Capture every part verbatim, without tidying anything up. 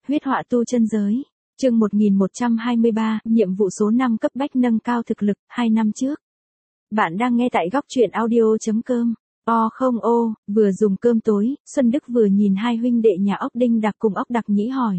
Huyết họa tu chân giới. Chương một nghìn một trăm hai mươi ba, nhiệm vụ số năm cấp bách nâng cao thực lực, hai năm trước. Bạn đang nghe tại góc truyện audio chấm com. O không ô, vừa dùng cơm tối, Xuân Đức vừa nhìn hai huynh đệ nhà ốc Đinh Đặc cùng ốc Đặc Nhĩ hỏi.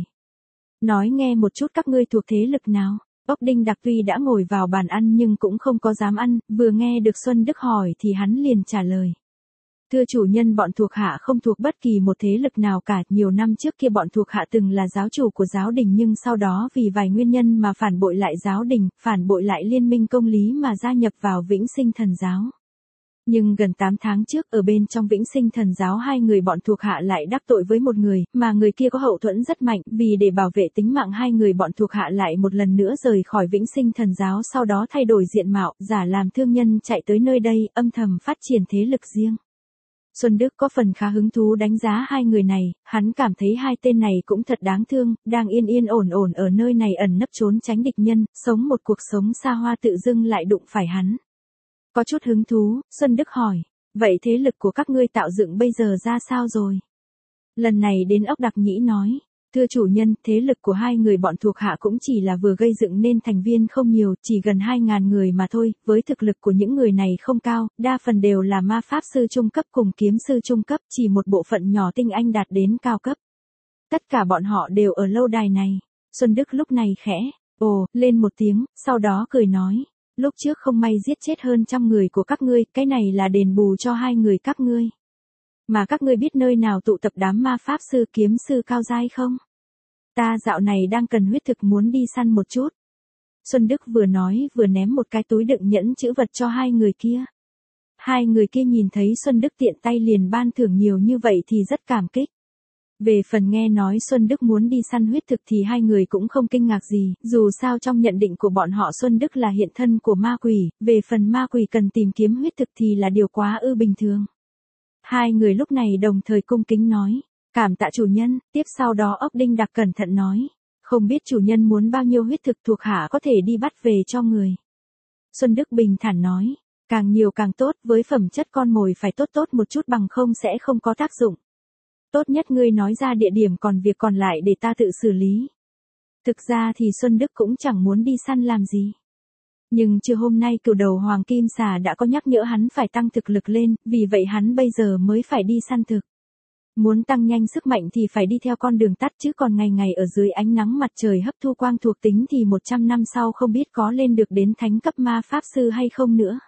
Nói nghe một chút các ngươi thuộc thế lực nào? Ốc Đinh Đặc tuy đã ngồi vào bàn ăn nhưng cũng không có dám ăn, vừa nghe được Xuân Đức hỏi thì hắn liền trả lời. Thưa chủ nhân, bọn thuộc hạ không thuộc bất kỳ một thế lực nào cả, nhiều năm trước kia bọn thuộc hạ từng là giáo chủ của giáo đình nhưng sau đó vì vài nguyên nhân mà phản bội lại giáo đình, phản bội lại liên minh công lý mà gia nhập vào Vĩnh Sinh Thần Giáo. Nhưng gần tám tháng trước ở bên trong Vĩnh Sinh Thần Giáo hai người bọn thuộc hạ lại đắc tội với một người, mà người kia có hậu thuẫn rất mạnh, vì để bảo vệ tính mạng hai người bọn thuộc hạ lại một lần nữa rời khỏi Vĩnh Sinh Thần Giáo, sau đó thay đổi diện mạo, giả làm thương nhân chạy tới nơi đây, âm thầm phát triển thế lực riêng. Xuân Đức có phần khá hứng thú đánh giá hai người này, hắn cảm thấy hai tên này cũng thật đáng thương, đang yên yên ổn ổn ở nơi này ẩn nấp trốn tránh địch nhân, sống một cuộc sống xa hoa tự dưng lại đụng phải hắn. Có chút hứng thú, Xuân Đức hỏi, vậy thế lực của các ngươi tạo dựng bây giờ ra sao rồi? Lần này đến ốc Đặc Nhĩ nói, thưa chủ nhân, thế lực của hai người bọn thuộc hạ cũng chỉ là vừa gây dựng nên thành viên không nhiều, chỉ gần hai ngàn người mà thôi, với thực lực của những người này không cao, đa phần đều là ma pháp sư trung cấp cùng kiếm sư trung cấp, chỉ một bộ phận nhỏ tinh anh đạt đến cao cấp. Tất cả bọn họ đều ở lâu đài này. Xuân Đức lúc này khẽ, ồ, lên một tiếng, sau đó cười nói, lúc trước không may giết chết hơn trăm người của các ngươi, cái này là đền bù cho hai người các ngươi. Mà các ngươi biết nơi nào tụ tập đám ma pháp sư kiếm sư cao giai không? Ta dạo này đang cần huyết thực muốn đi săn một chút. Xuân Đức vừa nói vừa ném một cái túi đựng nhẫn chữ vật cho hai người kia. Hai người kia nhìn thấy Xuân Đức tiện tay liền ban thưởng nhiều như vậy thì rất cảm kích. Về phần nghe nói Xuân Đức muốn đi săn huyết thực thì hai người cũng không kinh ngạc gì, dù sao trong nhận định của bọn họ Xuân Đức là hiện thân của ma quỷ, về phần ma quỷ cần tìm kiếm huyết thực thì là điều quá ư bình thường. Hai người lúc này đồng thời cung kính nói, cảm tạ chủ nhân, tiếp sau đó ốc Đinh Đặc cẩn thận nói, không biết chủ nhân muốn bao nhiêu huyết thực thuộc hạ có thể đi bắt về cho người. Xuân Đức bình thản nói, càng nhiều càng tốt, với phẩm chất con mồi phải tốt tốt một chút bằng không sẽ không có tác dụng. Tốt nhất ngươi nói ra địa điểm, còn việc còn lại để ta tự xử lý. Thực ra thì Xuân Đức cũng chẳng muốn đi săn làm gì. Nhưng trưa hôm nay cửu đầu hoàng kim xà đã có nhắc nhở hắn phải tăng thực lực lên, vì vậy hắn bây giờ mới phải đi săn thực. Muốn tăng nhanh sức mạnh thì phải đi theo con đường tắt chứ còn ngày ngày ở dưới ánh nắng mặt trời hấp thu quang thuộc tính thì một trăm năm sau không biết có lên được đến thánh cấp ma pháp sư hay không nữa.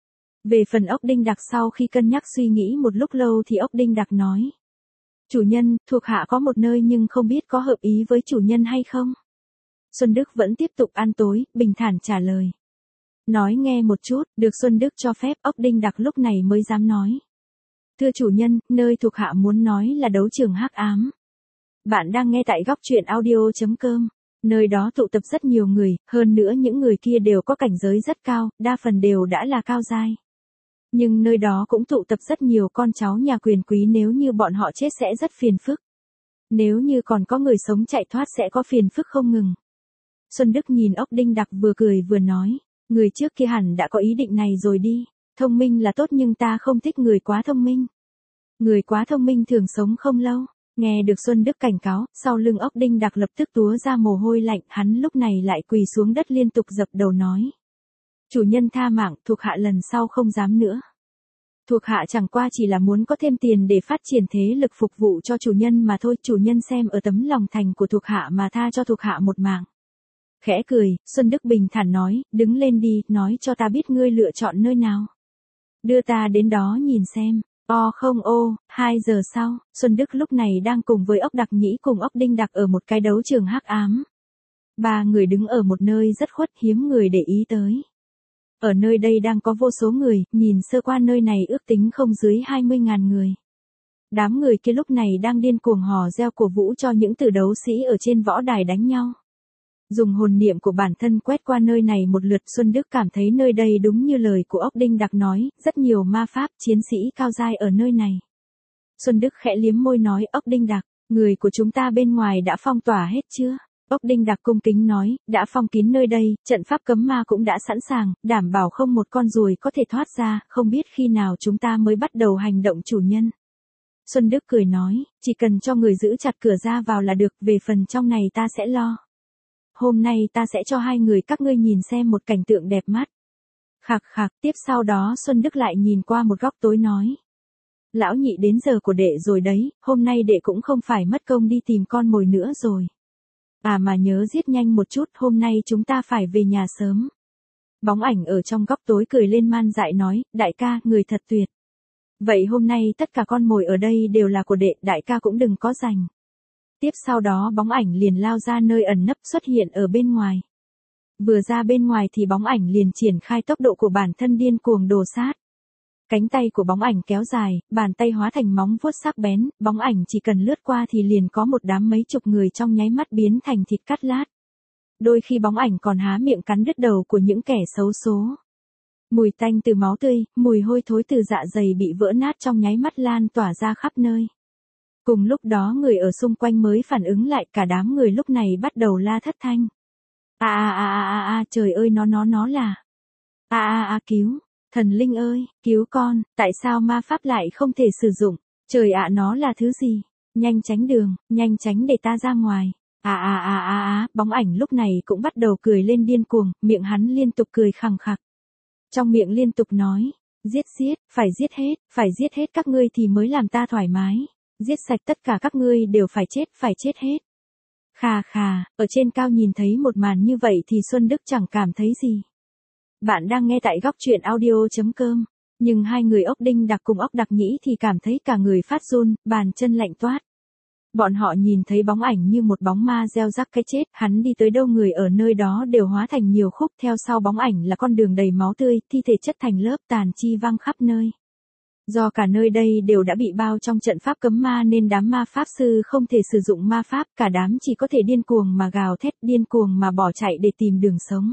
Về phần ốc Đinh Đặc sau khi cân nhắc suy nghĩ một lúc lâu thì ốc Đinh Đặc nói. Chủ nhân, thuộc hạ có một nơi nhưng không biết có hợp ý với chủ nhân hay không? Xuân Đức vẫn tiếp tục ăn tối, bình thản trả lời. Nói nghe một chút, được Xuân Đức cho phép, ốc Đinh Đặc lúc này mới dám nói. Thưa chủ nhân, nơi thuộc hạ muốn nói là đấu trường hắc ám. Bạn đang nghe tại góc truyện audio chấm com. Nơi đó tụ tập rất nhiều người, hơn nữa những người kia đều có cảnh giới rất cao, đa phần đều đã là cao giai. Nhưng nơi đó cũng tụ tập rất nhiều con cháu nhà quyền quý, nếu như bọn họ chết sẽ rất phiền phức. Nếu như còn có người sống chạy thoát sẽ có phiền phức không ngừng. Xuân Đức nhìn ốc Đinh Đặc vừa cười vừa nói, người trước kia hẳn đã có ý định này rồi đi, thông minh là tốt nhưng ta không thích người quá thông minh. Người quá thông minh thường sống không lâu. Nghe được Xuân Đức cảnh cáo, sau lưng ốc Đinh Đặc lập tức túa ra mồ hôi lạnh, hắn lúc này lại quỳ xuống đất liên tục dập đầu nói. Chủ nhân tha mạng, thuộc hạ lần sau không dám nữa. Thuộc hạ chẳng qua chỉ là muốn có thêm tiền để phát triển thế lực phục vụ cho chủ nhân mà thôi, chủ nhân xem ở tấm lòng thành của thuộc hạ mà tha cho thuộc hạ một mạng. Khẽ cười, Xuân Đức bình thản nói, đứng lên đi, nói cho ta biết ngươi lựa chọn nơi nào. Đưa ta đến đó nhìn xem. O không ô, hai giờ sau, Xuân Đức lúc này đang cùng với ốc Đặc Nhĩ cùng ốc Đinh Đặc ở một cái đấu trường hắc ám. Ba người đứng ở một nơi rất khuất, hiếm người để ý tới. Ở nơi đây đang có vô số người, nhìn sơ qua nơi này ước tính không dưới hai mươi ngàn người. Đám người kia lúc này đang điên cuồng hò reo cổ vũ cho những tử đấu sĩ ở trên võ đài đánh nhau. Dùng hồn niệm của bản thân quét qua nơi này một lượt, Xuân Đức cảm thấy nơi đây đúng như lời của ốc Đinh Đặc nói, rất nhiều ma pháp chiến sĩ cao giai ở nơi này. Xuân Đức khẽ liếm môi nói, ốc Đinh Đặc, người của chúng ta bên ngoài đã phong tỏa hết chưa? Ốc Đinh Đặc cung kính nói, đã phong kín nơi đây, trận pháp cấm ma cũng đã sẵn sàng, đảm bảo không một con ruồi có thể thoát ra, không biết khi nào chúng ta mới bắt đầu hành động chủ nhân. Xuân Đức cười nói, chỉ cần cho người giữ chặt cửa ra vào là được, về phần trong này ta sẽ lo. Hôm nay ta sẽ cho hai người các ngươi nhìn xem một cảnh tượng đẹp mắt. Khạc khạc, tiếp sau đó Xuân Đức lại nhìn qua một góc tối nói. Lão nhị đến giờ của đệ rồi đấy, hôm nay đệ cũng không phải mất công đi tìm con mồi nữa rồi. À mà nhớ giết nhanh một chút, hôm nay chúng ta phải về nhà sớm. Bóng ảnh ở trong góc tối cười lên man dại nói, đại ca, người thật tuyệt. Vậy hôm nay tất cả con mồi ở đây đều là của đệ, đại ca cũng đừng có giành. Tiếp sau đó bóng ảnh liền lao ra nơi ẩn nấp xuất hiện ở bên ngoài. Vừa ra bên ngoài thì bóng ảnh liền triển khai tốc độ của bản thân điên cuồng đổ sát. Cánh tay của bóng ảnh kéo dài, bàn tay hóa thành móng vuốt sắc bén, bóng ảnh chỉ cần lướt qua thì liền có một đám mấy chục người trong nháy mắt biến thành thịt cắt lát. Đôi khi bóng ảnh còn há miệng cắn đứt đầu của những kẻ xấu số. Mùi tanh từ máu tươi, mùi hôi thối từ dạ dày bị vỡ nát trong nháy mắt lan tỏa ra khắp nơi. Cùng lúc đó người ở xung quanh mới phản ứng lại, cả đám người lúc này bắt đầu la thất thanh. A a a a a trời ơi, nó nó nó là. A a a cứu, thần linh ơi, cứu con, tại sao ma pháp lại không thể sử dụng? Trời ạ, nó là thứ gì? Nhanh tránh đường, nhanh tránh để ta ra ngoài. A a a a a, bóng ảnh lúc này cũng bắt đầu cười lên điên cuồng, miệng hắn liên tục cười khằng khặc. Trong miệng liên tục nói, giết giết, phải giết hết, phải giết hết các ngươi thì mới làm ta thoải mái. Giết sạch tất cả các ngươi đều phải chết, phải chết hết. Khà khà, ở trên cao nhìn thấy một màn như vậy thì Xuân Đức chẳng cảm thấy gì. Bạn đang nghe tại góc truyện audio.com, nhưng hai người ốc đinh đặc cùng ốc đặc nhĩ thì cảm thấy cả người phát run, bàn chân lạnh toát. Bọn họ nhìn thấy bóng ảnh như một bóng ma gieo rắc cái chết, hắn đi tới đâu người ở nơi đó đều hóa thành nhiều khúc, theo sau bóng ảnh là con đường đầy máu tươi, thi thể chất thành lớp, tàn chi văng khắp nơi. Do cả nơi đây đều đã bị bao trong trận pháp cấm ma nên đám ma pháp sư không thể sử dụng ma pháp, cả đám chỉ có thể điên cuồng mà gào thét, điên cuồng mà bỏ chạy để tìm đường sống.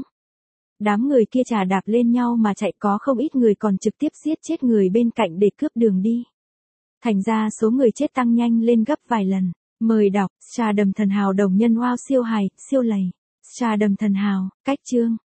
Đám người kia chà đạp lên nhau mà chạy, có không ít người còn trực tiếp giết chết người bên cạnh để cướp đường đi. Thành ra số người chết tăng nhanh lên gấp vài lần. Mời đọc, Stardom thần hào đồng nhân wow siêu hài, siêu lầy. Stardom thần hào, cách chương.